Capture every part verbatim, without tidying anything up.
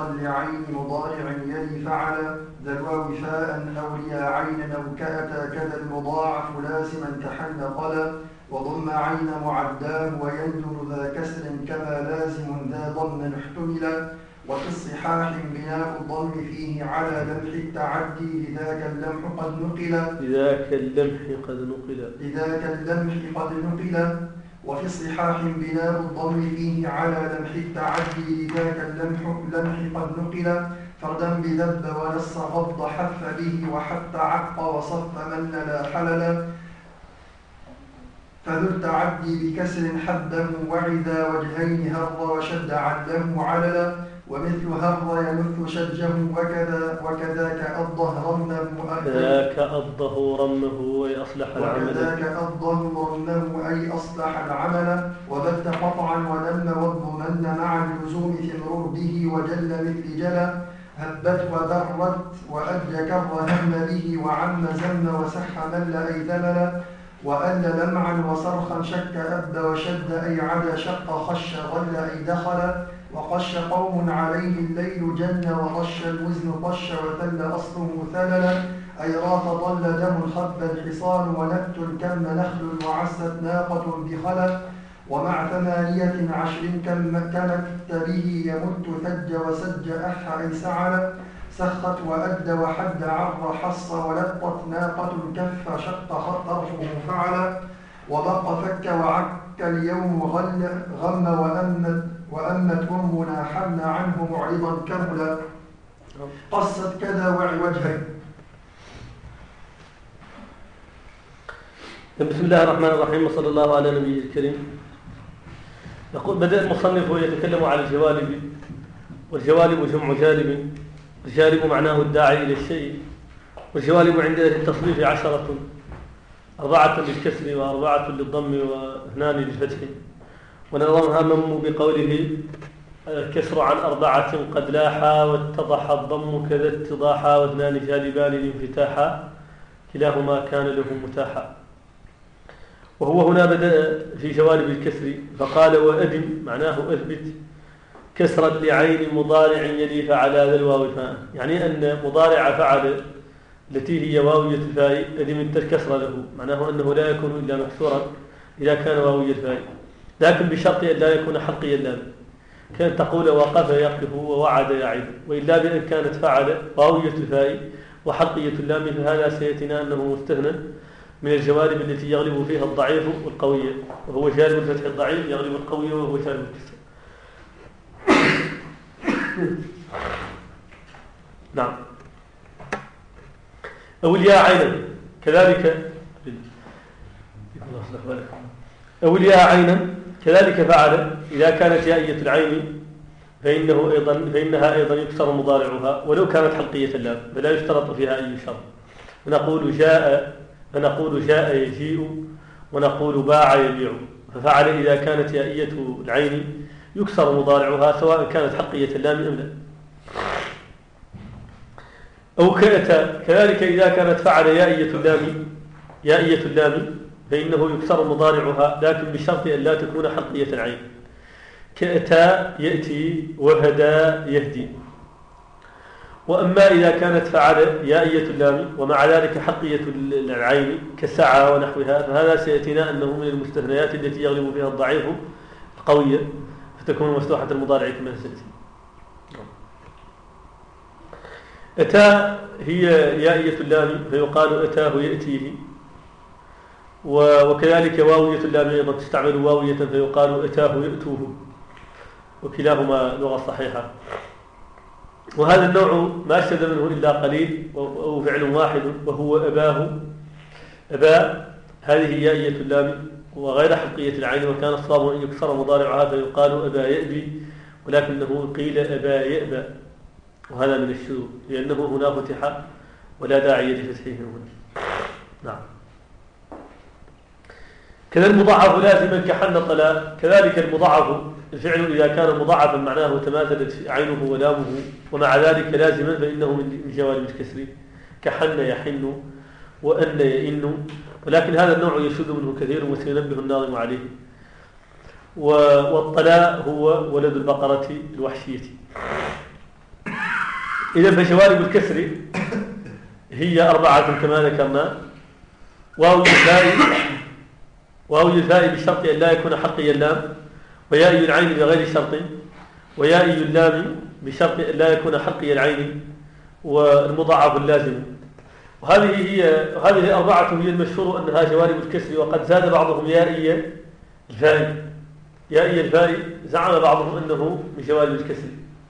كسرا لعين مضارع يلي فعل ذا الواو فاء أو ليا عينا أو كأتى كذا المضاعف لازما كحل قلا وضم عين معداه ويندر ذا كسر كما لازم ذا ضم احتملا وفي الصحاح بناء الضم فيه على لمح التعدي لذاك اللمح قد نقل لذاك اللمح قد نقل لذاك اللمح قد نقل وفي الصحاح بناء الضم فيه على لمح التعدي لذاك اللمح لمح قد نقل فردا بذب ونص غض حف به وحتى عق وصف من لا حلل فذو التعدي بكسر حده وعذا وجهين هر وشد عله عللا ومثل هر يمث شجه وكذا وكذاك أضه رمه كذاك أضه رمه أي أصلح العمل وكذاك أضه رمه أي أصلح العمل وبت قطعا ونم واضمن مع اللزوم ثمرر به وجل مثل جلا هبت وبرت وأد كر هم به وعم زم وسح مل أي ثمل وأل لمعا وصرخا شك أب وشد أي عدا شق خش غل أي دخل وقش قوم عليه الليل جن وقش الوزن قش وثل أصله ثللا أي راف ضل دم خب الحصان ونبت كم نخل وعست ناقة بخلل ومع ثمانية عشر كمت به يمت ثج وسج أح أي سعل سخت وأد وحد عر حص ولقت ناقة كف شق طرفه فعل وبق فك وعك اليوم غل غم وأمت وأمت أمنا حمل عنه معرضا كملا قصت كذا وعوجهين. بسم الله الرحمن الرحيم وصلى الله على نبيه الكريم. يقول بدأ المصنف يتكلم على الجوالب، والجوالب جمع جالب، الجالب معناه الداعي إلى الشيء، والجوالب عند التصريف عشرة، أربعة للكسر وأربعة للضم واثنان للفتح، ونظمها من بقوله الكسر عن أربعة قد لاحا واتضح الضم كذا اتضاحا واثنان جالبان لانفتاحا كلاهما كان له متاحا. وهو هنا بدأ في جوالب الكسر فقال وأدم معناه أثبت كسرا لعين مضارع يلي فعل ذا الواو فاء، يعني أن مضارع فعل التي هي واوية الفاء أدم الكسر له، معناه أنه لا يكون إلا مكسورا إذا كان واوية الفاء، لكن بشرط أن لا يكون حلقي اللام، كان تقول وقف يقف ووعد يعد، وإلا بأن كانت فعل واوية الفاء وحلقية اللام فهذا سيأتينا أنه مستثنى من الجوالب التي يغلب فيها الضعيف والقوية، وهو جانب الفتح الضعيف يغلب القوية وهو جانب الكسر. نعم. أو الياء عينا كذلك أو الياء عينا كذلك فعل إذا كانت يائية العين فإنه أيضا فإنها أيضا يكسر مضارعها ولو كانت حلقية اللام، فلا يشترط فيها أي شرط. ونقول جاء فنقول جاء يجيء، ونقول باع يبيع، ففعل إذا كانت يائية العين يكسر مضارعها سواء كانت حلقية اللام أم لا. أو كأتى كذلك إذا كانت فعل يائية اللام يائية اللام فإنه يكسر مضارعها لكن بشرط أن لا تكون حلقية العين، كأتى يأتي وهدى يهدي. وأما إذا كانت فعل يائية اللام ومع ذلك حلقية العين كسعى ونحوها فهذا سيأتينا أنه من المستثنيات التي يغلب فيها الضعيف القوية فتكون مفتوحة المضارع كما سيأتي. أتى هي يائية اللام فيقال أتاه يأتيه، وكذلك واوية اللام أيضا تستعمل واوية فيقال أتاه يأتوه، وكلاهما لغة صحيحة. وهذا النوع ما شذ منه إلا قليل أو فعل واحد وهو أباه. أبا هذه يائية اللام وغير حلقية العين، وكان الصواب أن يكسر مضارعها فيقال أبا يأبي، ولكنه قيل أبا يأبى، وهذا من الشذوذ لأنه هنا فتح ولا داعي لفتحه هنا. نعم. كذا المضاعف لازما كحن طلا، كذلك المضاعف الفعل إذا كان مضاعفا معناه تماثلت عينه ولامه ومع ذلك لازما فإنه من جوالب الكسر كحن يحن وأن يئن، ولكن هذا النوع يشذ منه كثير وسينبه الناظم عليه. والطلاء هو ولد البقرة الوحشية. إذا فجوانب الكسر هي أربعة كما ذكرنا. واو الفاء واو الفاء بشرط أن لا يكون حقي اللام، وياء العين بغير شرط، وياء اللام بشرط أن لا يكون حقي العين، والمضاعف اللازم. وهذه هي هذه الأربعة هي المشهور أنها جوانب الكسر، وقد زاد بعضهم يائية الفاء يائية الفاء زعم بعضهم أنه من جوانب الكسر،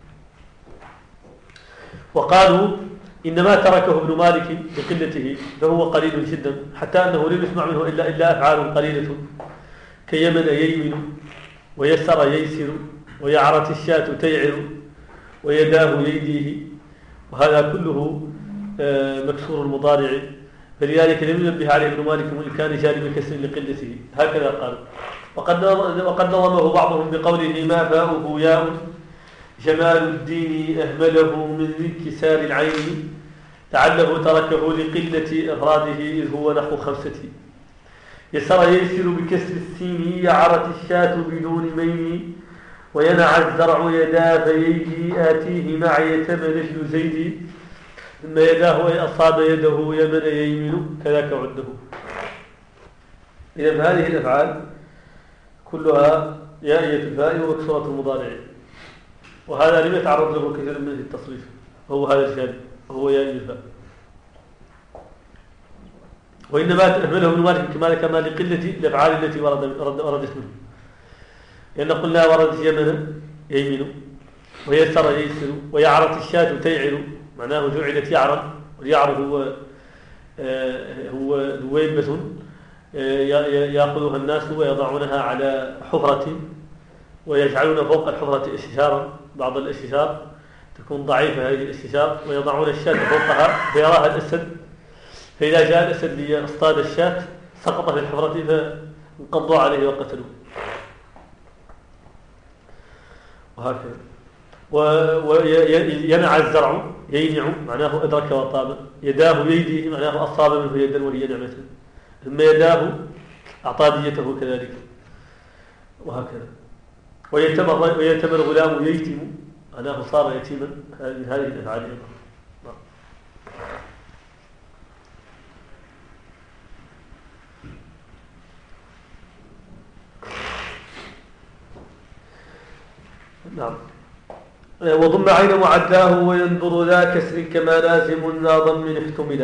وقالوا إنما تركه ابن مالك بقلته فهو قليل جدا، حتى أنه لم يسمع منه إلا إلا أفعال قليلة كيمن ييمن، ويسر ييسر، ويعرت الشاة تيعر، ويداه ييديه، وهذا كله مكسور المضارع، فلذلك لم ينبه عليه ابن مالك وإن كان جانب كسر لقلته. هكذا قال. وقد وقد نظمه بعضهم بقوله ما فاؤه ياء جمال الدين أهمله من انكسار العين، لعله تركه لقلة إفراده إذ هو نحو خمسة. يسر ييسر بكسر السين، يعرت الشاة بدون مين، وينع الزرع يدا فيجي آتيه مع يتم نجل زيد، ثم يداه أي أصاب يده يمن ييمن كذاك عده. إذا فهذه الأفعال كلها يائية الفاء ومكسورة المضارع، وهذا لم يتعرض له كثير من التصريف، وهو هذا الجانب وهو يائية الفاء. وإنما أهمله ابن مالك كما كما لقلة الأفعال التي وردت منه، لأن قلنا وردت يمن ييمن، ويسر ييسر، ويعرت الشاة تيعر، معناه جعلت يعرا، واليعر هو آه هو دويبة آه يأخذها الناس ويضعونها على حفرة، ويجعلون فوق الحفرة استشارا، بعض الاستشار تكون ضعيفة هذه الاستشار، ويضعون الشاة فوقها فيراها الأسد، فإذا جاء الأسد ليصطاد الشاة سقط في الحفرة فانقضوا عليه وقتلوه، وهكذا. وينع الزرع يينع معناه أدرك وطاب، يداه ييديه معناه أصاب منه يدا وهي نعمة، ثم يداه أعطى ديته كذلك، وهكذا. ويتم ويتم الغلام ييتم معناه صار يتيما، من هذه الأفعال. نعم. وضم عين معداه وينظر ذا كسر كما لازم ذا ضم احتملا،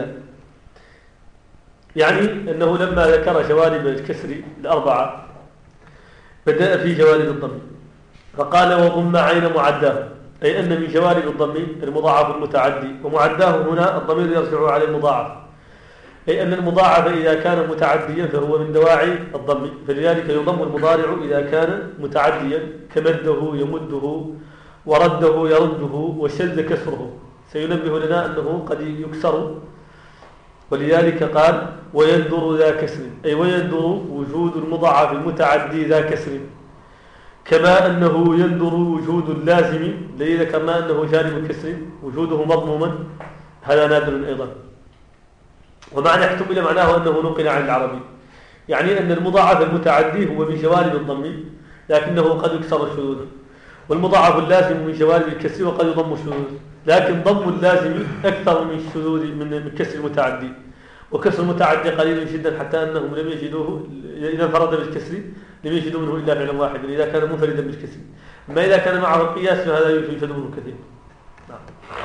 يعني أنه لما ذكر جوانب الكسر الأربعة بدأ في جوانب الضم، فقال وضم عين معداه، أي أن من جوانب الضم المضاعف المتعدي، ومعداه هنا الضمير يرجع على المضاعف، أي أن المضاعف إذا كان متعديا فهو من دواعي الضم، فلذلك يضم المضارع إذا كان متعديا كمده يمده، ورده يرده، وشذ كسره. سينبه لنا أنه قد يكسر، ولذلك قال ويندر ذا كسر، أي ويندر وجود المضاعف المتعدي ذا كسر، كما أنه يندر وجود اللازم الذي ذكرنا أنه جانب الكسر وجوده مضموما، هذا نادر أيضا. ومعنى احتمل معناه أنه نقل عن العربي، يعني أن المضاعف المتعدي هو من جوانب الضم لكنه قد يكسر الشذوذ، والمضاعف اللازم من جوانب الكسر وقد يضم الشذوذ، لكن ضم اللازم أكثر من الشذوذ من كسر المتعدي، وكسر المتعدي قليل جدا حتى أنهم لم يجدوه إذا انفرد بالكسر لم يجدوا منه إلا فعلا واحدا إذا كان منفردا بالكسر، أما إذا كان معه القياس فهذا يوجد منه كثير. نعم.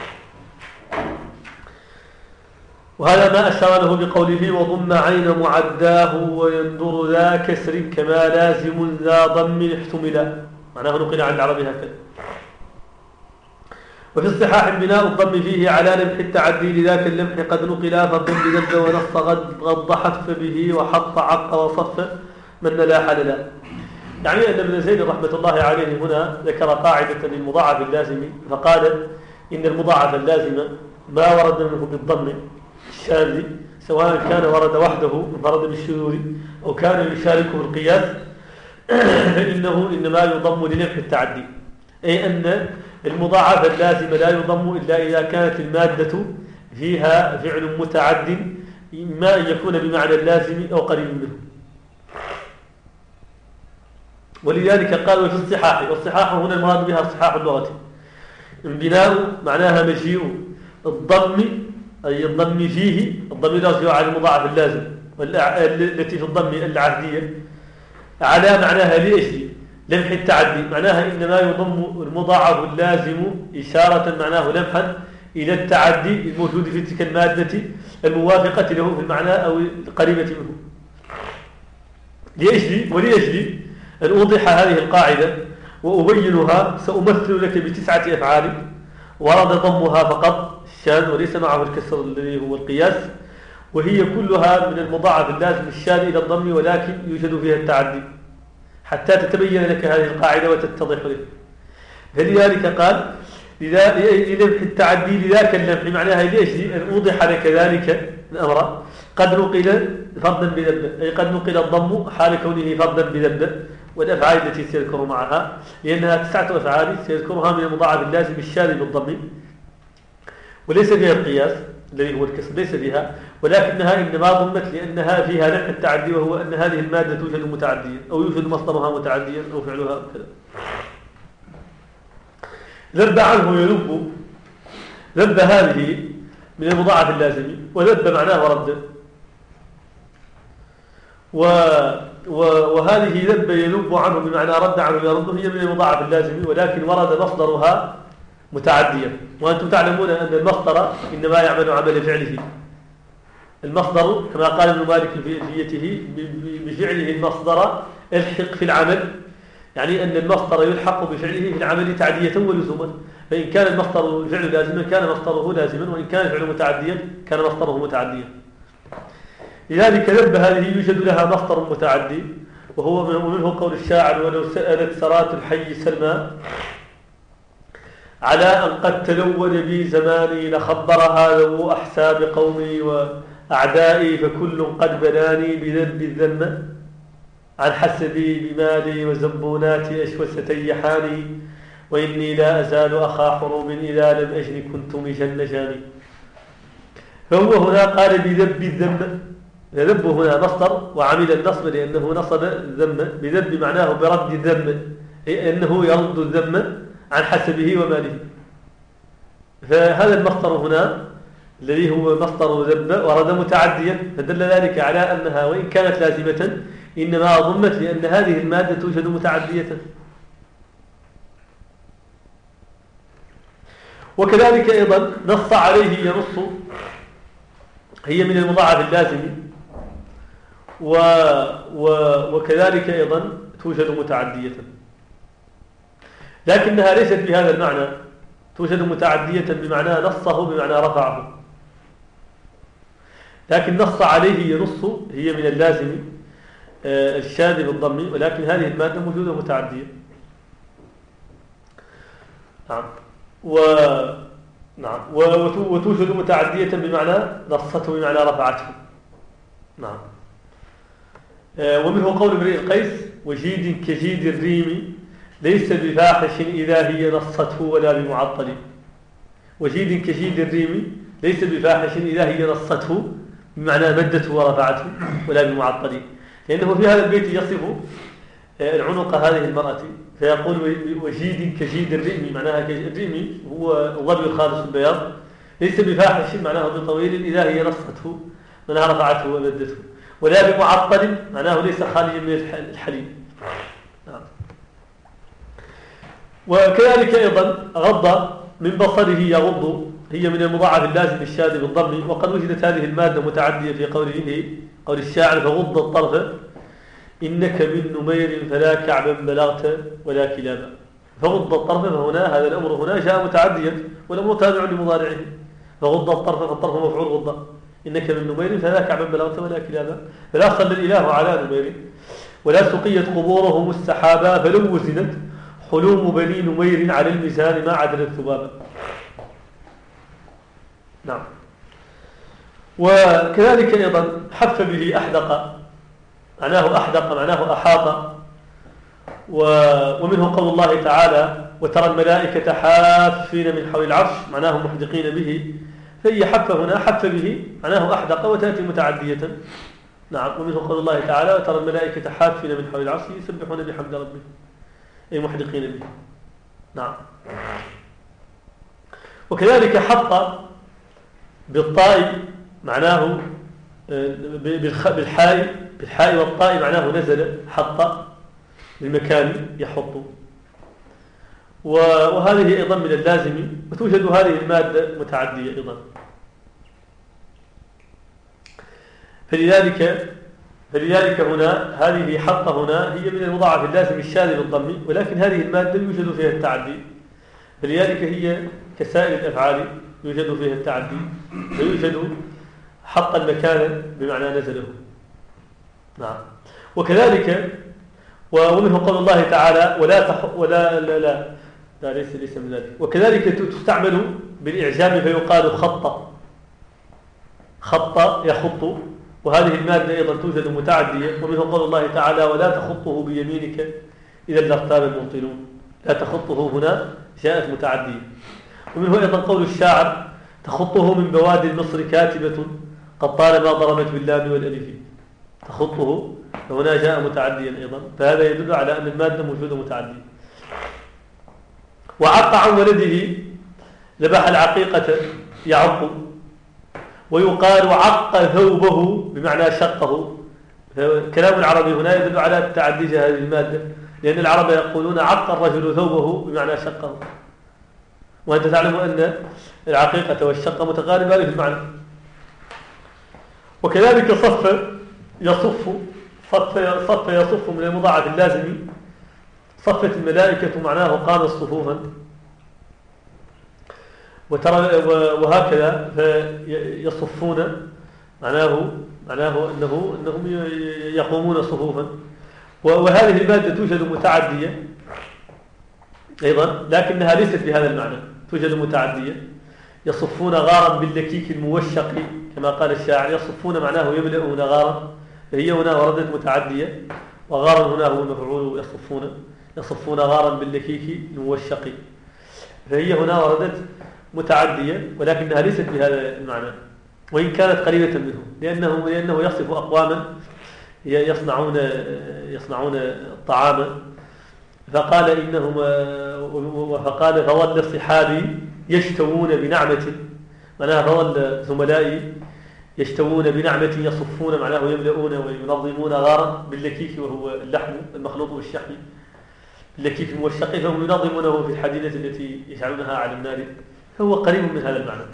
وهذا ما أشار له بقوله وضم عين معداه وينظر ذا كسر كما لازم ذا ضم احتملا، معناه نقل عن العربي هكذا. وفي الصحاح بناء الضم فيه على لمح التعدي، لذاك اللمح قد نقل فالضم ذب ونص غض حتف به وحط عق وصف من لا حللا، يعني أن ابن زيد رحمة الله عليه هنا ذكر قاعدة للمضاعف اللازم، فقال إن المضاعف اللازم ما ورد منه بالضم الشاذ سواء كان ورد وحده انفرد بالشذوذ أو كان يشاركه القياس فإنه إنما يضم لنفع التعدي، أي أن المضاعف اللازم لا يضم إلا إذا كانت المادة فيها فعل متعد، إما أن يكون بمعنى اللازم أو قريب منه. ولذلك قالوا في الصحاح، والصحاح هنا المراد بها الصحاح اللغة، انبناء معناها مجيء الضم، أي الضم فيه، الضم يرجع على المضاعف اللازم التي في الضم العهدية، على معناها لأجل لمح التعدي، معناها إنما يضم المضاعف اللازم إشارة معناه لمحا إلى التعدي الموجود في تلك المادة الموافقة له في المعنى أو القريبة منه. لأجل ولأجل أن أوضح هذه القاعدة وأبينها سأمثل لك بتسعة أفعال ورد ضمها فقط الشاذ وليس معه الكسر الذي هو القياس، وهي كلها من المضاعف اللازم الشاذ إلى الضم ولكن يوجد فيها التعدي، حتى تتبين لك هذه القاعدة وتتضح لك. فلذلك قال للمح التعدي لذاك اللمح، معناها لأجل أن أوضح لك ذلك الأمر قد نقل فردا بذنب، أي قد نقل الضم حال كونه فردا بذنب، والأفعال التي سيذكر معها لأنها تسعة أفعال سيذكرها من المضاعف اللازم الشاذ بالضم، وليس فيها القياس الذي هو الكسر، ليس فيها، ولكنها إنما ضمت لأنها فيها لمح التعدي، وهو أن هذه المادة توجد متعديا أو يوجد مصدرها متعديا أو فعلها كذا. ذب عنه يذب، ذب هذه من المضاعف اللازم، وذب معناه رد، و وهذه ذب يذب عنه بمعنى رد عنه يرد، هي من المضاعف اللازم ولكن ورد مصدرها متعديا، وأنتم تعلمون أن المصدر إنما يعمل عمل فعله. المصدر كما قال ابن مالك في ألفيته بفعله المصدر الحق في العمل، يعني أن المصدر يلحق بفعله في العمل تعدية ولزوما، فإن كان المصدر الفعل لازما كان مصدره لازما، وإن كان الفعل متعديا كان مصدره متعديا. لذلك ذب هذه يوجد لها مصدر متعدي، وهو منه قول الشاعر: ولو سألت سرات الحي سلمى على أن قد تلون بي زماني لخبرها ذو أحساب قومي وأعدائي، فكل قد بناني بذنب الذم عن حسبي بمالي وزبوناتي أشوس تيحاني، وإني لا أزال أخا حروب إذا لم أجن كنت مجن جاني. فهو هنا قال بذنب الذم، ذنب هنا مصدر وعمل النصب لأنه نصب الذم، بذنب معناه برد الذم، أي أنه يرد الذم عن حسبه وماله. فهذا المصدر هنا الذي هو مصدر ذنب ورد متعديا، فدل ذلك على أنها وإن كانت لازمة إنما ضمت لأن هذه المادة توجد متعدية. وكذلك أيضا نص عليه ينص، هي من المضاعف اللازم، و و وكذلك أيضا توجد متعدية، لكنها ليست بهذا المعنى، توجد متعدية بمعنى نصه بمعنى رفعه، لكن نص عليه ينص هي من اللازم الشاذ بالضم، ولكن هذه المادة موجودة متعدية. نعم و نعم وتوجد متعدية بمعنى نصته بمعنى رفعته. نعم. ومنه قول امرئ القيس: وجيد كجيد الريم ليس بفاحش إذا هي نصته ولا بمعطل. وجيد كجيد الريم ليس بفاحش إذا هي نصته بمعنى مدته ورفعته ولا بمعطل، لأنه في هذا البيت يصف العنق هذه المرأة فيقول: وجيد كجيد الرئم، معناها الرئم هو الظبي الخالص البياض، ليس بفاحش معناه بطويل إذا هي نصته معناها رفعته ومدته، ولا بمعطل معناه ليس خاليا من الحليب. وكذلك أيضا غض من بصره يغض، هي من المضاعف اللازم الشاذ بالضم، وقد وجدت هذه المادة متعدية في قوله قول الشاعر: فغض الطرف إنك من نمير فلا كعبا بلغت ولا كلابا. فغض الطرف، فهنا هذا الأمر هنا جاء متعديا والأمر تابع لمضارعه، فغض الطرف فالطرف مفعول غض، إنك من نمير فلا كعبا بلغت ولا كلابا، فلا صلى الإله على نمير ولا سقيت قبورهم السحابا، فلو وزنت حلوم بني نمير على الميزان ما عدل الثبابا. نعم. وكذلك أيضا حف به أحدق، معناه أحدق معناه أحاط. ومنه قول الله تعالى: وترى الملائكة حافين من حول العرش، معناه محدقين به، فهي حف هنا حف به معناه أحدق وتأتي متعدية. نعم. ومنه قول الله تعالى: وترى الملائكة حافين من حول العرش يسبحون بحمد ربهم، أي محدقين به. نعم. وكذلك حط بالطاء معناه بالحاء بالحاء والطاء معناه نزل، حط بالمكان يحط. وهذه أيضا من اللازم، وتوجد هذه المادة متعدية أيضا. فلذلك فلذلك هنا هذه حط هنا هي من المضاعف اللازم الشاذ بالضم، ولكن هذه المادة يوجد فيها التعدي، فلذلك هي كسائر الأفعال يوجد فيها التعدي، فيوجد حط المكان بمعنى نزله. نعم. وكذلك ومنه قول الله تعالى ولا تح ولا لا لا, لا ليس ليس من ذلك. وكذلك تستعمل بالإعجام فيقال خط، خط يخط، وهذه المادة أيضا توجد متعدية. ومنه قول الله تعالى ولا تخطه بيمينك إذا لارتاب المبطلون، لا تخطه هنا جاءت متعدية. ومنه أيضا قول الشاعر تخطه من بوادي مصر كاتبة قد طالما ضربت باللام والألف، تخطه فهنا جاء متعديا أيضا، فهذا يدل على أن المادة موجودة متعدية. وعق عن ولده ذبح العقيقة يعق، ويقال عق ثوبه بمعنى شقه. كلام العربي هنا يدل على التعدي هذه المادة، لأن العرب يقولون عق الرجل ثوبه بمعنى شقه، وأنت تعلم أن العقيقة والشقة متقاربان في المعنى. وكذلك صف يصف، صف صف يصف من المضاعف اللازم. صفت الملائكة معناه قامت صفوفا، وترى وهكذا فيصفون معناه معناه انه انهم يقومون صفوفا. وهذه المادة توجد متعدية ايضا، لكنها ليست بهذا المعنى، توجد متعدية. يصفون غارا باللكيك الموشق كما قال الشاعر، يصفون معناه يملؤون غارا، فهي هنا وردت متعدية، وغارا هنا هو المفعول يصفون، يصفون غارا باللكيك الموشق، فهي هنا وردت متعدية، ولكنها ليست بهذا المعنى، وإن كانت قريبة منه، لأنه لأنه يصف أقواما يصنعون يصنعون الطعام، فقال إنهم فقال فظل صحابي يشتوون بنعمة، معناها فظل زملائي يشتوون بنعمة يصفون معناه يملؤون وينظمون غارا باللكيك وهو اللحم المخلوط بالشحم، اللكيك الموشق، فهم ينظمونه في الحديدة التي يجعلونها على النار، فهو قريب من هذا المعنى.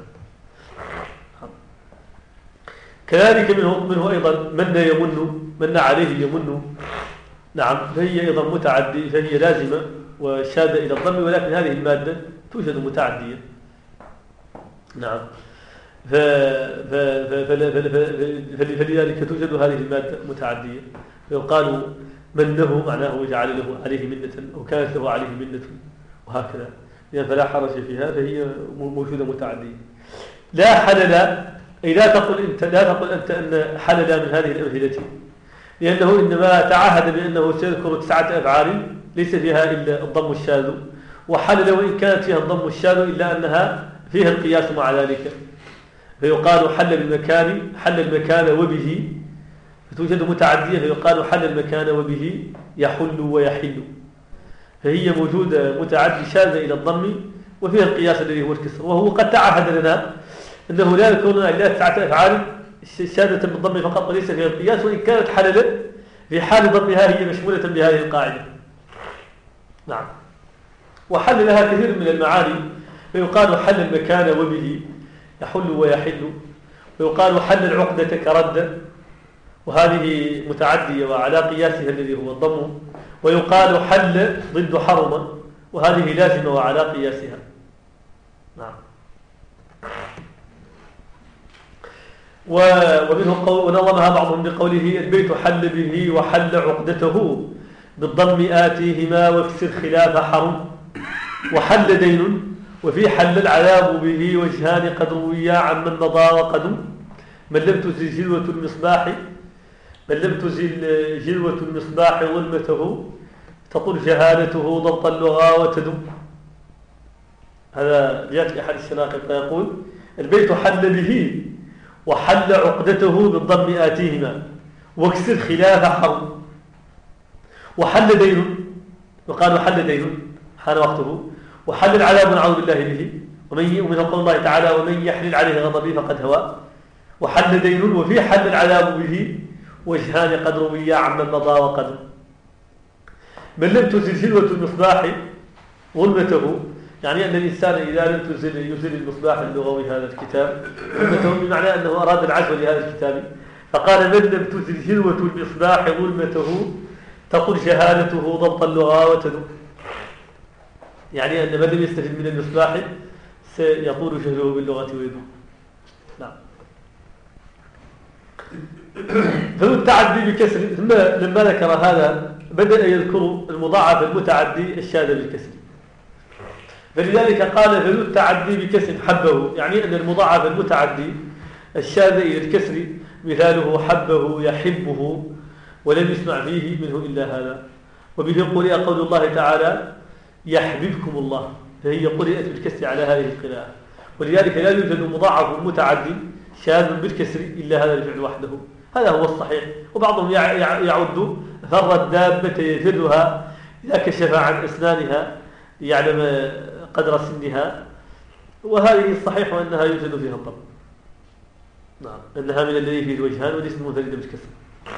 كذلك منه, منه أيضا من يمن، من عليه يمن، نعم، فهي أيضا متعدي، فهي لازمة وشادة إلى الضم، ولكن هذه المادة توجد متعدية. نعم. فلذلك توجد هذه المادة متعدية، فيقال منه معناه جعل له عليه منة أو كانت له عليه منة، وهكذا، يعني فلا حرج فيها، فهي موجودة متعدية. لا حلل، أي لا تقل أنت لا تقل أنت أن حلل من هذه الأمثلة، لأنه إنما تعهد بأنه سيذكر تسعة أفعال ليس فيها إلا الضم الشاذ، وحلل وإن كانت فيها الضم الشاذ إلا أنها فيها القياس مع ذلك، فيقال حل المكان، حل المكان وبه، فتوجد متعدية، فيقال حل المكان وبه يحل ويحل، فهي موجودة متعدي شاذة إلى الضم وفيها القياس الذي هو الكسر. وهو قد تعهد لنا أنه لا يكون إلا تسعة أفعال شاذة بالضم فقط وليس فيها القياس، وإن كانت حللة في حال ضمها هي مشمولة بهذه القاعدة. نعم. وحل لها كثير من المعاني، فيقال حل المكان وبه يحل ويحل، ويقال حل العقدة كرد، وهذه متعدية وعلى قياسها الذي هو الضم، ويقال حل ضد حرم، وهذه لازمة وعلى قياسها. نعم. ومنه قول ونظمها بعضهم بقوله البيت حل به وحل عقدته بالضم آتيهما واكسر خلاف حرم، وحل دين، وفي حل العذاب به وجهان قد رويا عن من مضى وقدم، من لم تزل جلوة المصباح من لم تزل جلوة المصباح ظلمته تطل جهالته ضبط اللغى وتدم. هذا جاءت أحد الشناقطة يقول البيت حل به وحل عقدته بالضم آتيهما واكسر خلاف حرم، وحل دين، وقالوا حل دين حان وقته، وحل العذاب نعوذ بالله به، ومن ومن قول الله تعالى ومن يحلل عليه غضبي فقد هوى، وحل دين وفي حل العذاب به وجهان قد رويا عمن مضى وقد. من لم تزل سلوة المصباح ظلمته، يعني أن الإنسان إذا لم تزل يزل المصباح اللغوي هذا الكتاب ظلمته، بمعنى أنه أراد العزو لهذا الكتاب، فقال من لم تزل سلوة المصباح ظلمته تقل جهالته ضبط اللغة وتدو، يعني أن من لم يستفد من المصباح سيطول جهله باللغة ويدو. نعم. فالتعدي بكسر، ثم لما ذكر هذا بدأ يذكر المضاعف المتعدي الشاذ بالكسر، فلذلك قال فذو التعدي بكسر حبه، يعني أن المضاعف المتعدي الشاذ إلى الكسر مثاله حبه يحبه، ولم يسمع فيه منه إلا هذا. وبه قرئ قول الله تعالى يحببكم الله، فهي قرئت بالكسر على هذه القراءة، ولذلك لا يوجد مضاعف متعدي شاذ بالكسر إلا هذا الفعل وحده، هذا هو الصحيح. وبعضهم يعد فر الدابة يفرها إذا كشف عن أسنانها يعلم قدر سنها، وهذه الصحيح أنها يوجد فيها الضم، نعم، أنها من الذي فيه الوجهان وليس منفردا بالكسر.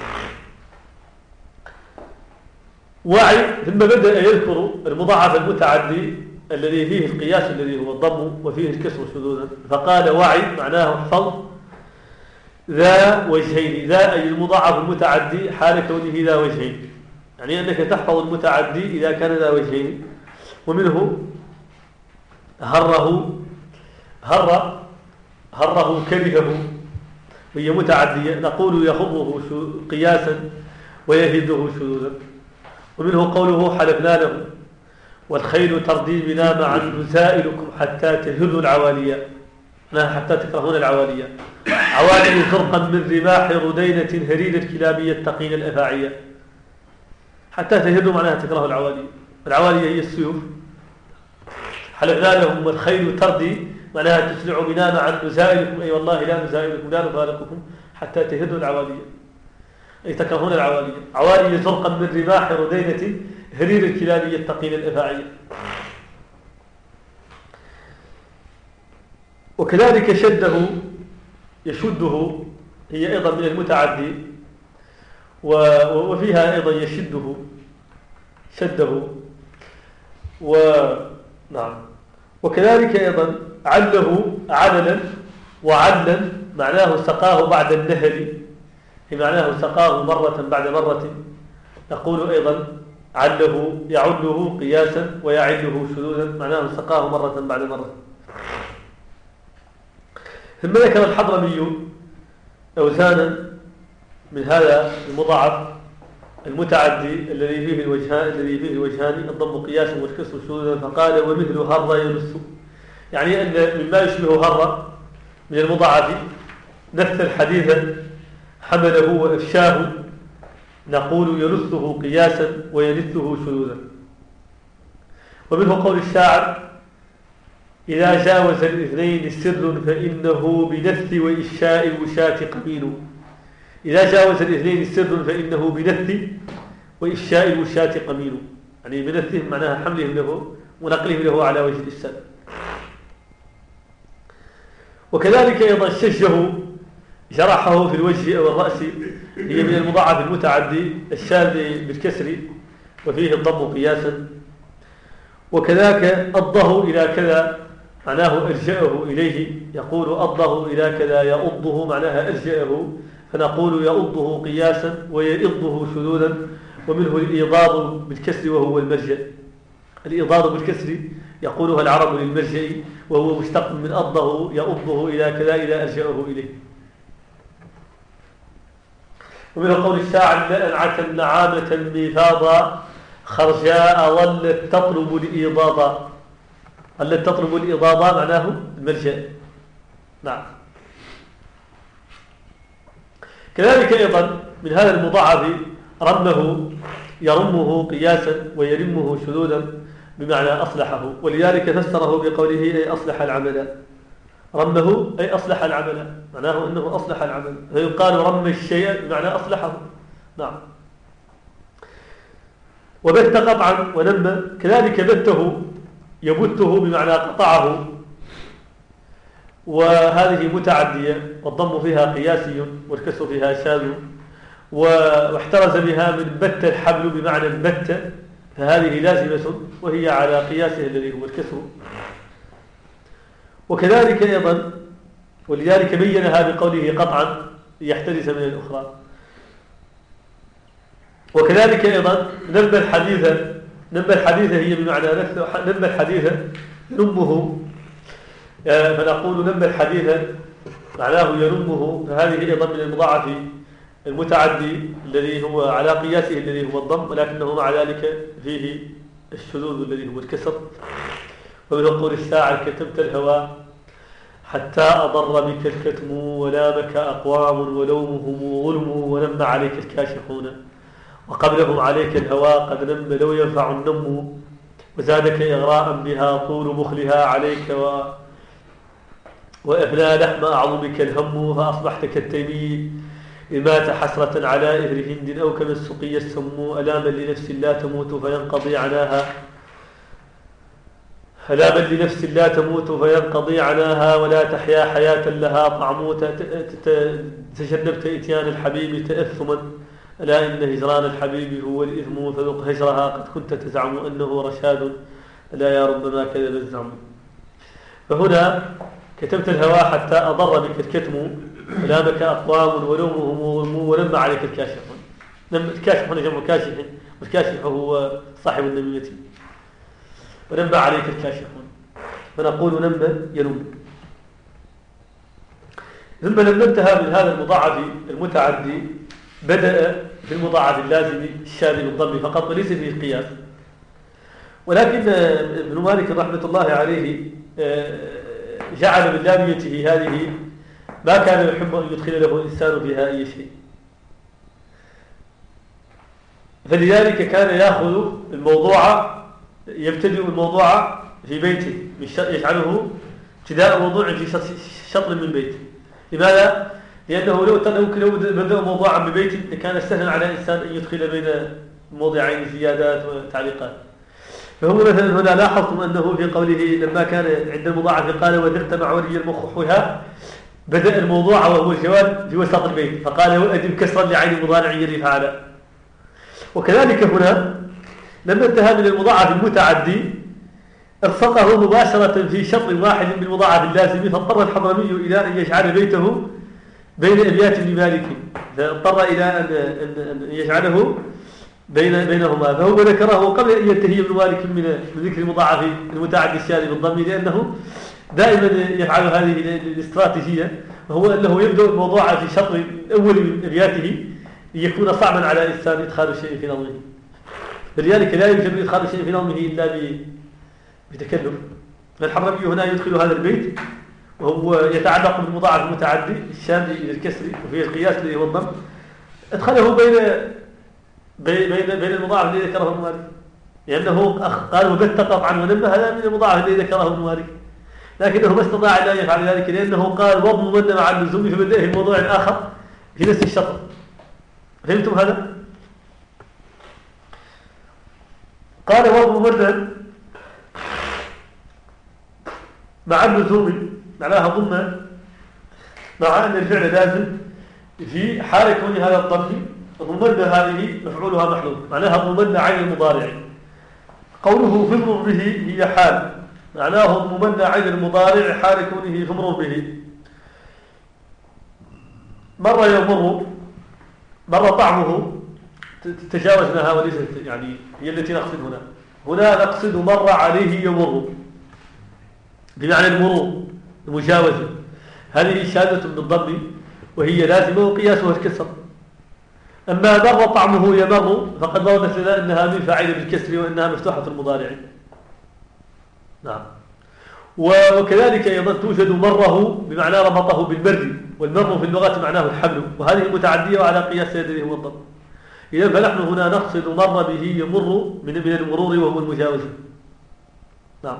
وعي، ثم بدأ يذكر المضاعف المتعدي الذي فيه القياس الذي هو الضم وفيه الكسر شذوذا، فقال وعي معناه احفظ ذا وجهين، ذا أي المضاعف المتعدي حال كونه ذا وجهين، يعني أنك تحفظ المتعدي إذا كان ذا وجهين. ومنه هره هر هره كرهه، وهي متعدية، نقول يخضه قياسا ويهده شذوذا. ومنه قوله حلفنا له والخيل تردي بنا معا نسائلكم حتى تهلوا العوالية، حتى تكرهون العوالية، عوالي فرقا من رماح ردينة هريد الكلاب يتقين الأفاعية. حتى تهلوا معناها تكرهوا العوالية، العوالية هي السيوف. حلفنا لهم والخيل تردي معناها تسرع بنا معا نسائلكم، أي والله لا نسائلكم لا نفارقكم حتى تهلوا العوالية، أي تكرهون العوالية. عوالي فرقا من رماح ردينة هرير الكلاب يتقين الأفاعية. وكذلك شده يشده هي أيضا من المتعدي، وفيها أيضا يشده شده، ونعم. وكذلك أيضا عله عللا وعلا معناه سقاه بعد النهر، معناه سقاه مرة بعد مرة. نقول أيضا عله يعله قياسا ويعله شذوذا، معناه سقاه مرة بعد مرة. ثم ذكر الحضرمي أوزانا من هذا المضاعف المتعدي الذي فيه الوجهان الذي فيه الوجهان الضم قياسا والكسر شذوذا، فقال ومثل هر ينث، يعني أن مما يشبه هر من المضاعف نث حديثا حمله وإفشاه، نقول ينثه قياسا وينثه شذوذا. ومنه قول الشاعر إذا جاوز الاثنين سر فإنه بنث وإفشاء الوشاة قبيل، إذا جاوز الاثنين سر فإنه بنث وإفشاء الوشاة قبيل، يعني بنثهم معناها حملهم له ونقلهم له على وجه الإفساد. وكذلك أيضا شجه جرحه في الوجه أو الرأس، هي من المضاعف المتعدي الشاذ بالكسر وفيه الضم قياسا. وكذاك أضه إلى كذا معناه أرجأه إليه، يقول أضه إلى كذا يأضه معناها أرجأه، فنقول يأضه قياسا ويأضه شذوذا. ومنه الإيضاض بالكسر وهو المرجع، الإيضاض بالكسر يقولها العرب للمرجع، وهو مشتق من أضه يأضه إلى كذا إذا أرجأه إليه. ومن قول الشاعر لأنعة نعامة ميفاضا خرجاء ظلت تطلب الإيضاضا، ظلت تطلب الإيضاضا معناه المرجع، نعم. كذلك أيضا من هذا المضاعف رمه يرمه قياسا ويرمه شذوذا بمعنى أصلحه، ولذلك فسره بقوله أي أصلح العمل، رمه أي أصلح العمل، معناه أنه أصلح العمل، فيقال رم الشيء بمعنى أصلحه، نعم. وبت قطعا ونم، كذلك بته يبته بمعنى قطعه وهذه متعدية والضم فيها قياسي والكسر فيها شاذ، واحترز بها من بت الحبل بمعنى البت، فهذه لازمة وهي على قياسه الذي هو الكسر. وكذلك أيضا، ولذلك بينها بقوله قطعا يحترز من الأخرى. وكذلك أيضا نب الحديثة، نب الحديثة هي بمعنى نب الحديثة نمه، فنقول نب الحديثة معناه ينمه، فهذه أيضا من المضاعف المتعدي الذي هو على قياسه الذي هو الضم، ولكنه مع ذلك فيه الشذوذ الذي هو الكسر. ومن قول الساعة كتبت الهوى حتى أضر بك الكتم ولامك أقوام ولومهم ظلم ونم عليك الكاشحون وقبلهم عليك الهوى قد نم لو ينفع النم وزادك إغراء بها طول بخلها عليك و وإفنى لحم أعظمك الهم فأصبحت كالتيمي مات حسرة على إثر هند أو كما السقي السم ألاما لنفس لا تموت فينقضي عناها ألاما لنفس لا تموت فينقضي عناها ولا تحيا حياة لها طعم تجنبت إتيان الحبيب تأثما ألا إن هجران الحبيب هو الإثم فذق هجرها قد كنت تزعم أنه رشاد ألا يا ربما كذب الزعم. فهنا كتبت الهوى حتى أضر بك الكتم ولامك أقوام ولومهم ظلم ونم عليك الكاشحون. الكاشح هنا جمع كاشح، والكاشح هو صاحب النميمة. ونم عليك الكاشحون، فنقول نم ينم. ثم لما انتهى من هذا المضاعف المتعدي بدأ في المضاعف اللازم الشاذ بالضم فقط وليس فيه قياس. ولكن ابن مالك رحمة الله عليه جعل من لاميته هذه ما كان يحب أن يدخل له الإنسان فيها أي شيء، فلذلك كان يأخذ الموضوع، يبتدئ الموضوع في بيته، يجعله ابتداء موضوع في شطر من بيته. لماذا؟ لأنه لو لو بدأ موضوعا ببيته كان سهلا على الإنسان أن يدخل بين موضعين زيادات وتعليقات. فهو مثلا هنا لاحظتم أنه في قوله لما كان عند المضاعف قال ودرت مع ولي المخحها، بدأ الموضوع وهو الجواب في وسط البيت فقال وأدم كسرا لعين مضارع يلي فعلا. وكذلك هنا لما انتهى من المضاعف المتعدي الصقه مباشرة في شطر واحد بالمضاعف اللازم، فاضطر الحضرمي إلى أن يجعل بيته بين أبيات ابن مالك، فاضطر إلى أن يجعله بين بينهما. فهو ذكره قبل أن ينتهي ابن مالك من ذكر المضاعف المتعدي الشاذ بالضم، لأنه دائما يفعل هذه الاستراتيجية، وهو أنه يبدأ الموضوع في شطر أول من أبياته ليكون صعبا على الإنسان إدخال شيء في نظمه. فلذلك لا يمكن إدخال شيء في نظمه إلا بتكلف. فالحضرمي هنا يدخل هذا البيت وهو يتعلق بالمضاعف المتعدي الشاذ إلى الكسر وفيه القياس الذي هو الضم، أدخله بين بين بين المضاعف الذي ذكره ابن مالك، لأنه قال وبت قطعا ونم، هذا من المضاعف الذي ذكره ابن مالك، لكنه ما استطاع أن يفعل ذلك لأنه قال وضم من مع اللزوم فبدأه في موضوع آخر في نفس الشطر. فهمتم هذا؟ قال وضم من مع اللزوم معناها ضم مع أن الفعل لازم في حال كون هذا الضم. ضمن هذه مفعولها محذوف معناها ضمن عين المضارع. قوله فمر به هي حال معناه ضمن عين المضارع حال كونه فمر به. مر يمر، مر طعمه تجاوزناها وليست يعني هي التي نقصد هنا. هنا نقصد مر عليه يمر بمعنى المرور المجاوزة، هذه شاذة بالضم وهي لازمة وقياسها الكسر. أما مر طعمه يمر فقد ورد لنا أنها من فاعل بالكسر وأنها مفتوحة المضارع. نعم. وكذلك أيضا توجد مره بمعنى ربطه بالمر، والمر في اللغة معناه الحمل، وهذه المتعدية وعلى قياس الذي هو الضم. إذا فنحن هنا نقصد مر به يمر من من المرور وهو المجاوزة. نعم.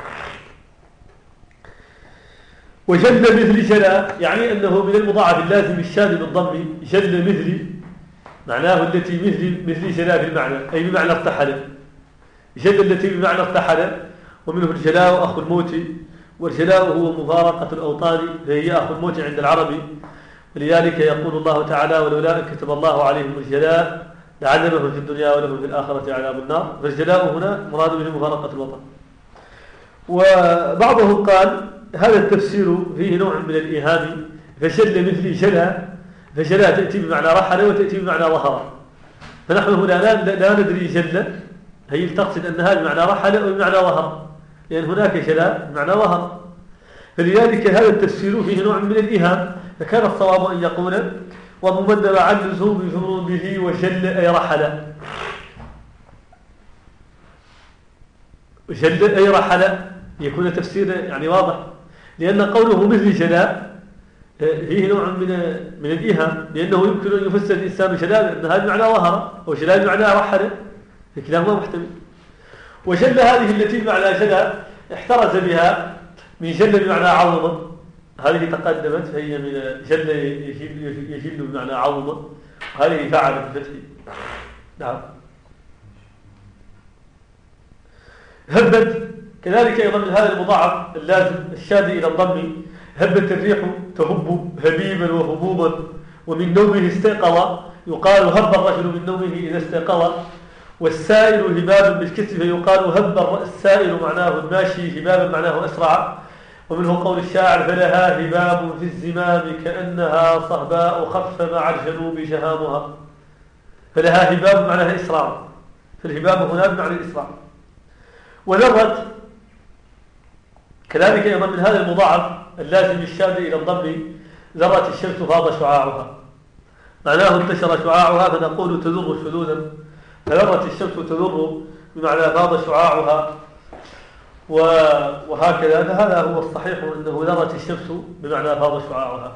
وجل مثل جلا يعني أنه من المضاعف اللازم الشاذ بالضم. جل مثل معناه التي مثل مثل جلا في المعنى أي بمعنى ارتحل. جل التي بمعنى ارتحل، ومنه الجلاء أخو الموت، والجلاء هو مفارقة الأوطان فهي أخو الموت عند العربي، ولذلك يقول الله تعالى ولولا أن كتب الله عليهم الجلاء لعذبهم في الدنيا ولهم في الآخرة عذاب النار. فالجلاء هنا مراد به مفارقة الوطن. وبعضهم قال هذا التفسير فيه نوع من الإيهام، فشل مثل جلا، فجلا تأتي بمعنى رحل وتأتي بمعنى ظهر، فنحن هنا لا, لا ندري جل هي تقصد أنها بمعنى رحل أو بمعنى ظهر، لأن هناك جلا بمعنى ظهر، فلذلك هذا التفسير فيه نوع من الإيهام. فكان الصواب أن يقول وممن مع اللزوم جنوبه وجل أي رحل، وجل أي رحل يكون تفسير يعني واضح، لأن قوله مثل جلاء فيه نوع من من الإيهام، لأنه يمكن أن يفسر الإنسان جلاء أن هذا معنى ظهر أو جلاء بمعنى رحل، كلاهما محتمل. وجل هذه التي بمعنى جلاء احترز بها من جل بمعنى عظم، هذه تقدمت فهي من جل يجل, يجل بمعنى عظم، وهذه فعلت بالفتح. نعم. هبت كذلك أيضا من هذا المضاعف اللازم الشاذ إلى الضم، هبت الريح تهب هبيبا وهبوبا، ومن نومه استيقظ يقال هب الرجل من نومه إذا استيقظ. والسائل هباب بالكسر فيقال هب السائل معناه الماشي، هبابا معناه أسرع. ومنه قول الشاعر فلها هباب في الزمام كأنها صهباء خف مع الجنوب جهامها، فلها هباب معناها إسراع، فالهباب هنا بمعنى الإسراع. وذرت كذلك أيضا من هذا المضاعف اللازم الشاذ إلى الضم، ذرت الشمس فاض شعاعها، معناه انتشر شعاعها فنقول تذر شذوذا، فذرت الشمس تذر بمعنى فاض شعاعها، وهكذا. هذا هو الصحيح أنه ذرت الشمس بمعنى فاض شعاعها.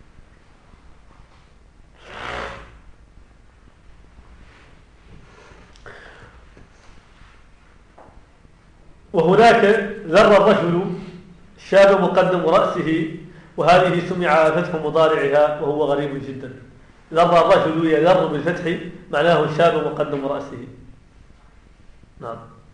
وهناك ذر الرجل شاب مقدم رأسه، وهذه سمع فتح مضارعها وهو غريب جدا. ذر الرجل يذر بالفتح معناه شاب مقدم رأسه. نعم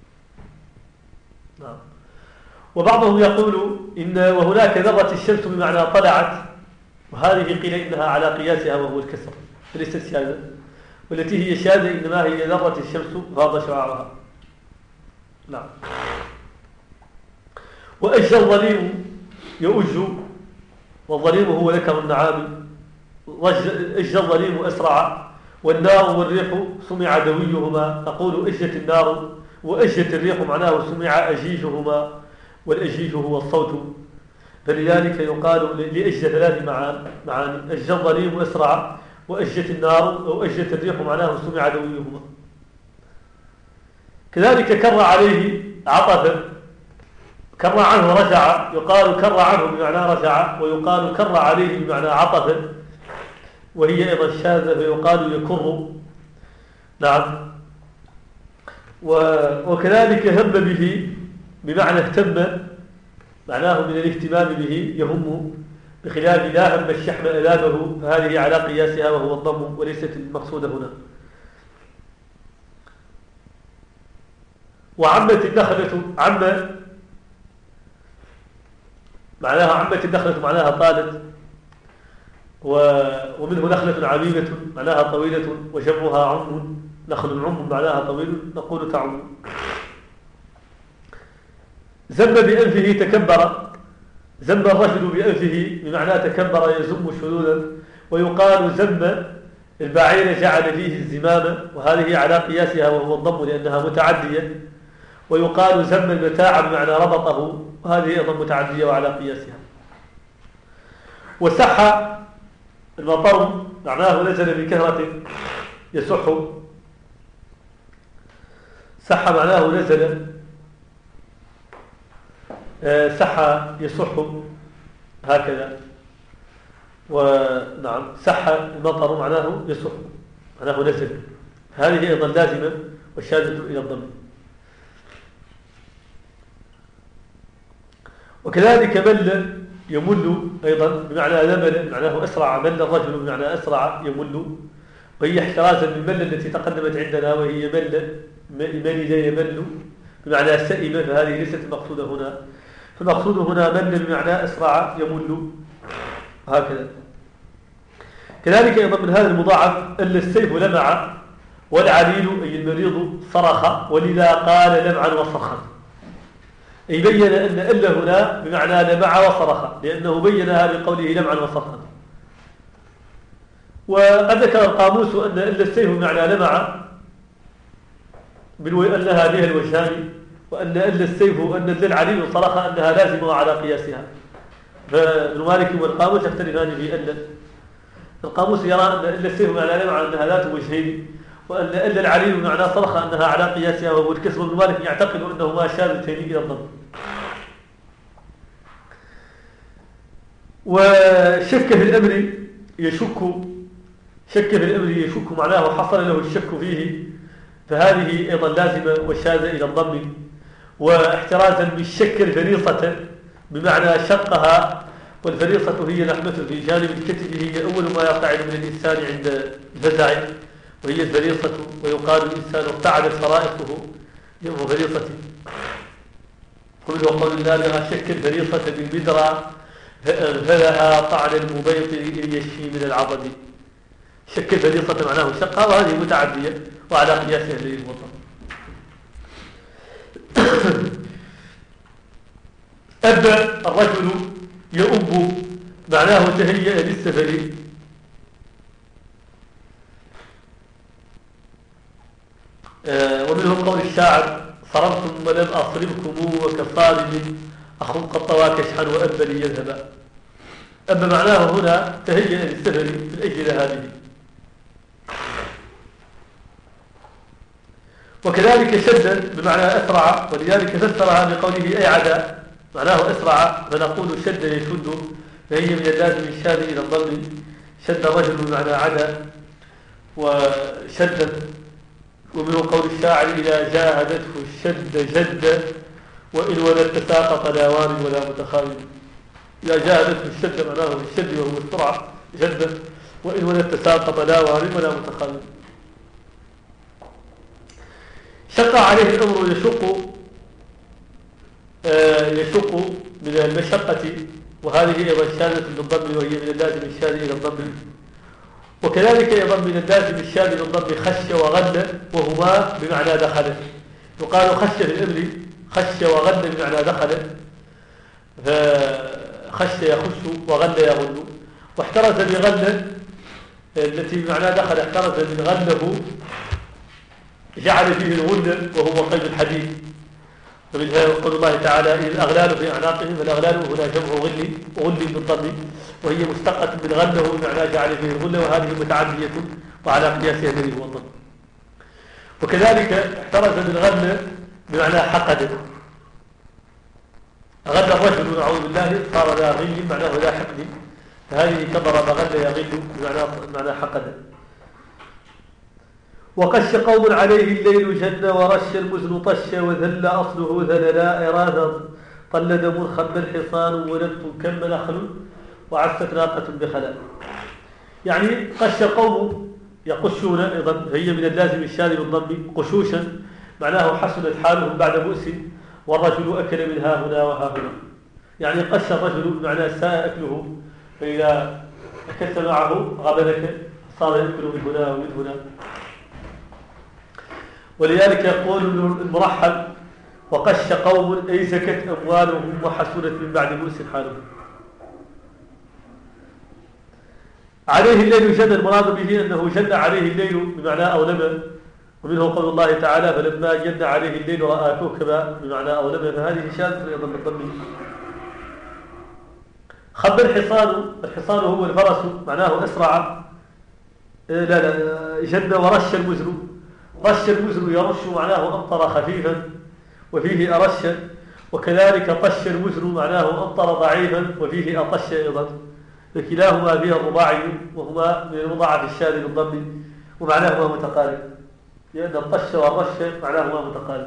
نعم. وبعضهم يقول إن وهناك ذرت الشمس بمعنى طلعت، وهذه قيل إنها على قياسها وهو الكسر فليست شاذة، والتي هي شاذة إنما هي ذرت الشمس فاض شعاعها. نعم. وأجى الظليم يؤج، والظليم هو ذكر النعام، أجى الظليم أسرع. والنار والريح سمع دويهما، نقول أجت النار وأجت الريح معناه سمع أجيجهما، والأجيج هو الصوت، فلذلك يقال لأجل ثلاث معاني، أجى الظليم أسرع وأجت النار أو أجت الريح معناه سمع دويهما. كذلك كر عليه عطفا، كر عنه رجع، يقال كر عنه بمعنى رجع، ويقال كر عليه بمعنى عطفا، وهي أيضا شاذة فيقال يكر. نعم. وكذلك هم به بمعنى اهتم، معناه من الاهتمام به يهم، بخلاف لا هم الشحم ألامه، فهذه على قياسها وهو الضم وليست المقصودة هنا. وعمت النخلة، عم معناها عمت النخلة معناها طالت، ومنه نخلة عميمة معناها طويلة، وجمعها عم، نخل عم معناها طويل، نقول تعم. زم بأنفه تكبر، زم الرجل بأنفه بمعنى تكبر يزم شذوذا، ويقال زم البعير جعل فيه الزمام، وهذه على قياسها وهو الضم لأنها متعدية، ويقال زم المتاع بمعنى ربطه، وهذه أيضا متعدية وعلى قياسها. وسح المطر معناه نزل بكثرة يسح، سح معناه نزل، سح يسح هكذا. ونعم سح المطر معناه يسح معناه نزل، هذه أيضا لازمة والشاذة إلى الضم. وكذلك مل يمل أيضا بمعنى لمل معناه أسرع، مل الرجل بمعنى أسرع يمل، وهي احترازا من مل التي تقدمت عندنا وهي مل مل يمل بمعنى سئم، فهذه ليست المقصودة هنا. فالمقصود هنا من بمعنى أسرع يمل هكذا. كذلك أيضا من هذا المضاعف أن السيف لمع والعليل أي المريض صرخ، ولذا قال لمعا وصرخا، أي بين أن ألا هنا بمعنى لمع وصرخ، لأنه بينها بقوله لمعا وصرخا. وقد ذكر القاموس أن ألا السيف بمعنى لمع أنها بها الوجهان، وأن ألا السيف أن العليل صرخ أنها لازمة على قياسها. فابن مالك والقاموس يختلفان في أن القاموس يرى أن ألا السيف بمعنى لمع أنها ذات وجهين، وأن ألا العليل بمعنى صرخ أنها على قياسها، وهو الكسر. ابن مالك يعتقد أنهما شاذتين إلى الضم. وشك في الأمر يشك شك في الأمر يشك معناه حصل له الشك فيه، فهذه أيضا لازمة وشاذة إلى الضم. واحترازا من الشك الفريصة بمعنى شقها، والفريصة هي لحمة في جانب الكتف، هي أول ما يصعد من الإنسان عند الفزع، وهي الفريصة. ويقال الإنسان ارتعدت فرائصه يوم فريصة، ومنه قول الله لها شك الفريصة بالبدرة فلها طعن المبيض يشفي من العضد. شك الفريصة معناه شقها، وهذه متعدية وعلى قياسها الليل والوطن. أب الرجل يؤب معناه تهيأ للسفر. آه ومنهم قول الشاعر صرمتم ولم أصرمكم وكصارم أخ قد طوى كشحا وأب لي يذهب. أب معناه هنا تهيأ للسفر من أجل هذه. وكذلك شد بمعنى أسرع، ولذلك فسرها بقوله أي عدا معناه أسرع، فنقول شد يشد، فهي من اللازم الشاذ إلى الضم. شد رجل بمعنى عدا وشد. ومنه قول الشاعر إذا جاهدته الشد جد، وإن ولد تساقط لا وار ولا متخاذل. إذا جاهدته الشد معناه الشد وهو السرعة جد، وإن ولد تساقط لا وار ولا متخاذل. شق عليه الأمر يشق آه يشق من المشقة، وهذه أيضا شاذة للضم، وهي من اللازم الشاذ إلى الضم. وكذلك أيضا من اللازم الشاذ إلى الضم خش وغل، وهما بمعنى دخل. يقال خش في الأمر خش وغل بمعنى دخل، فخش يخش وغل يغل. واحترز بغل التي بمعنى دخل، احترز من غله جعل فيه الغل وهو قيد الحديد. ومنها يقول الله تعالى الأغلال في أعناقهم، فالأغلال هنا جمع غل، غل بالضم، وهي مشتقة من غله بمعنى جعل فيه الغل، وهذه متعدية وعلى قياسها الذي هو الضم. وكذلك احترز من غل بمعنى حقد. غل الرجل نعوذ بالله صار ذا غل معناه ذا حقد، فهذه كضرب غل يغل بمعنى بمعنى حقد. وقش قوم عليه الليل جن، ورش المزن طش، وذل أصله ذللا إرادا، طل دم خب الحصان ولم كم نخل، وعفت ناقة بخلاء. يعني قش قوم يقشون أيضا، هي من اللازم الشاذ بالضم قشوشا، معناه حسنت حالهم بعد بؤس، والرجل أكل من ها هنا وها هنا. يعني قش الرجل بمعنى ساء أكله، فإذا أكلت معه غبنك صار يأكل من هنا ومن هنا. ولذلك يقول المرحل وقش قوم أي زكت أموالهم وحسنت من بعد بؤس حالهم. عليه الليل جن، المراد به أنه جن عليه الليل بمعنى أظلم، ومنه قول الله تعالى فلما جن عليه الليل رأى كوكبا بمعنى أظلم، فهذه شاذة أيضا بالضم. خب الحصان، الحصان هو الفرس معناه أسرع. لا لا جن ورش المزر، رش المزر يرش معناه أمطر خفيفا وفيه أرش، وكذلك طش المزر معناه أمطر ضعيفا وفيه أطش أيضا، فكلاهما فيها الرباعي، وهما من المضاعف الشاذ بالضم، ومعناهما متقارب، لأن الطش والرش معناهما متقارب.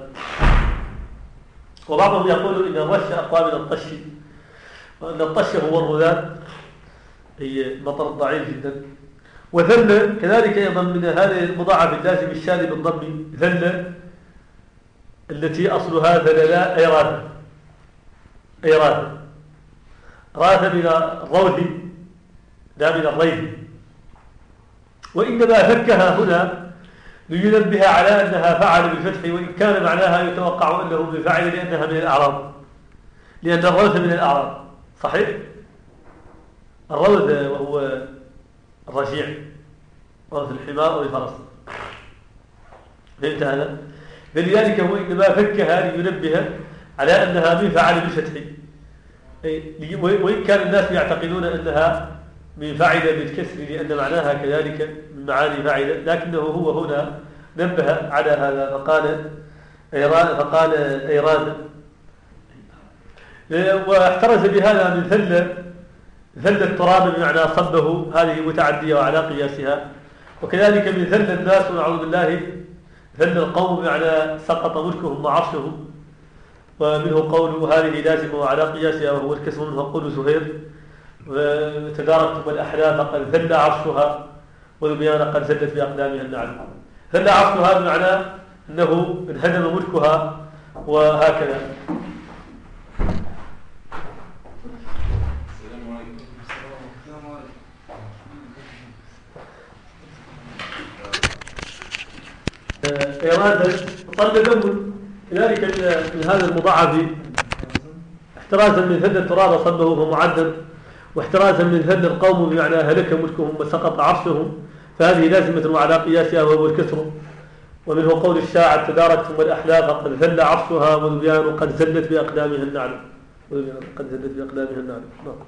وبعضهم يقول إن الرش أقوى من الطش، وأن الطش هو الرذاذ، هي مطر ضعيف جدا. وذل كذلك أيضا من هذه المضاعف اللازم الشاذ بالضم، ذل التي أصلها ذللا إرادة، أي راث. راث من الروث لا من الريث، وإنما فكها هنا لينبه على أنها فعل بالفتح، وإن كان معناها يتوقع أنه بفعل لأنها من الأعراض، لأن الروث من الأعراض. صحيح؟ الروث وهو الرجيع، روث الحمار أو الفرس. فهمت هذا؟ فلذلك هو إنما فكها لينبه على أنها من فعل بالفتح، وإن كان الناس يعتقدون أنها من فعل بالكسر لأن معناها كذلك من معاني فعل، لكنه هو هنا نبه على هذا فقال أيراد، فقال أيراد، واحترز بهذا من ثل ثل التراب بمعنى صبه، هذه متعدية وعلى قياسها. وكذلك من ثل الناس ونعوذ بالله ثل القوم بمعنى سقط ملكهم وعرشهم، ومنه قوله هذه لازمة وعلى قياسها وهو الكسر، منه قول زهير وتداركتم الأحلام قد ثل عرشها والبيان قد زلت بأقدامها النعل. ثل عرشها بمعنى أنه انهدم ملكها وهكذا. إرادة طل دم كذلك من هذا المضاعف احترازا من ثل التراب صبه فمعدل، واحترازا من ثل القوم بمعنى هلك ملكهم وسقط عرشهم، فهذه لازمة وعلى قياسها وهو الكسر. ومنه قول الشاعر تداركتم الأحلام قد ذل عرشها والبيان قد زلت بأقدامها النعل، قد زلت بأقدامها النعل.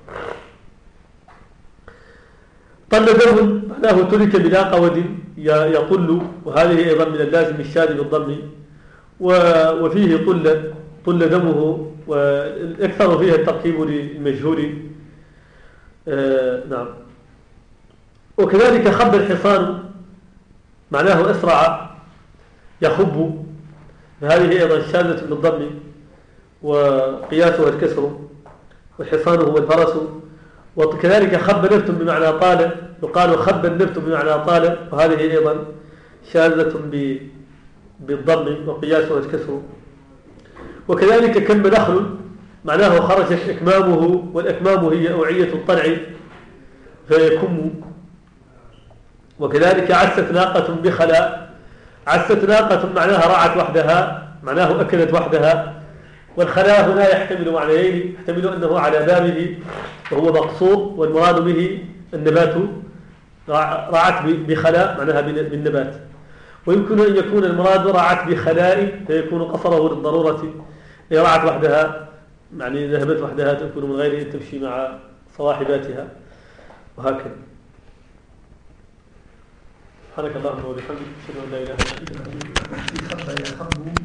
طل دم معناه ترك بلا قود يطل، وهذه أيضا من اللازم الشاذ بالضم، وفيه طل طل دمه، والأكثر فيها التركيب للمجهول. آه نعم. وكذلك خب الحصان معناه أسرع يخب، فهذه أيضا شاذة بالضم وقياسها الكسر، والحصان هو الفرس. وكذلك خب نبت بمعنى طال، يقال خب النبت بمعنى طال، وهذه أيضا شاذة بالضم وقياسها الكسر. وكذلك كم نخل معناه خرجت إكمامه، والأكمام هي أوعية الطلع فيكم. وكذلك عست ناقة بخلا، عست ناقة معناها رعت وحدها، معناه أكلت وحدها. والخلاء هنا يحتمل معنيين، يحتمل أنه على بابه وهو مقصود، والمراد به النبات، رعت بخلاء معناها بالنبات. ويمكن أن يكون المراد رعت بخلاء فيكون قصره للضرورة، رعت وحدها يعني ذهبت وحدها تأكل من غير أن تمشي مع صواحباتها وهكذا. سبحانك اللهم وبحمدك أشهد أن لا إله إلا أنت.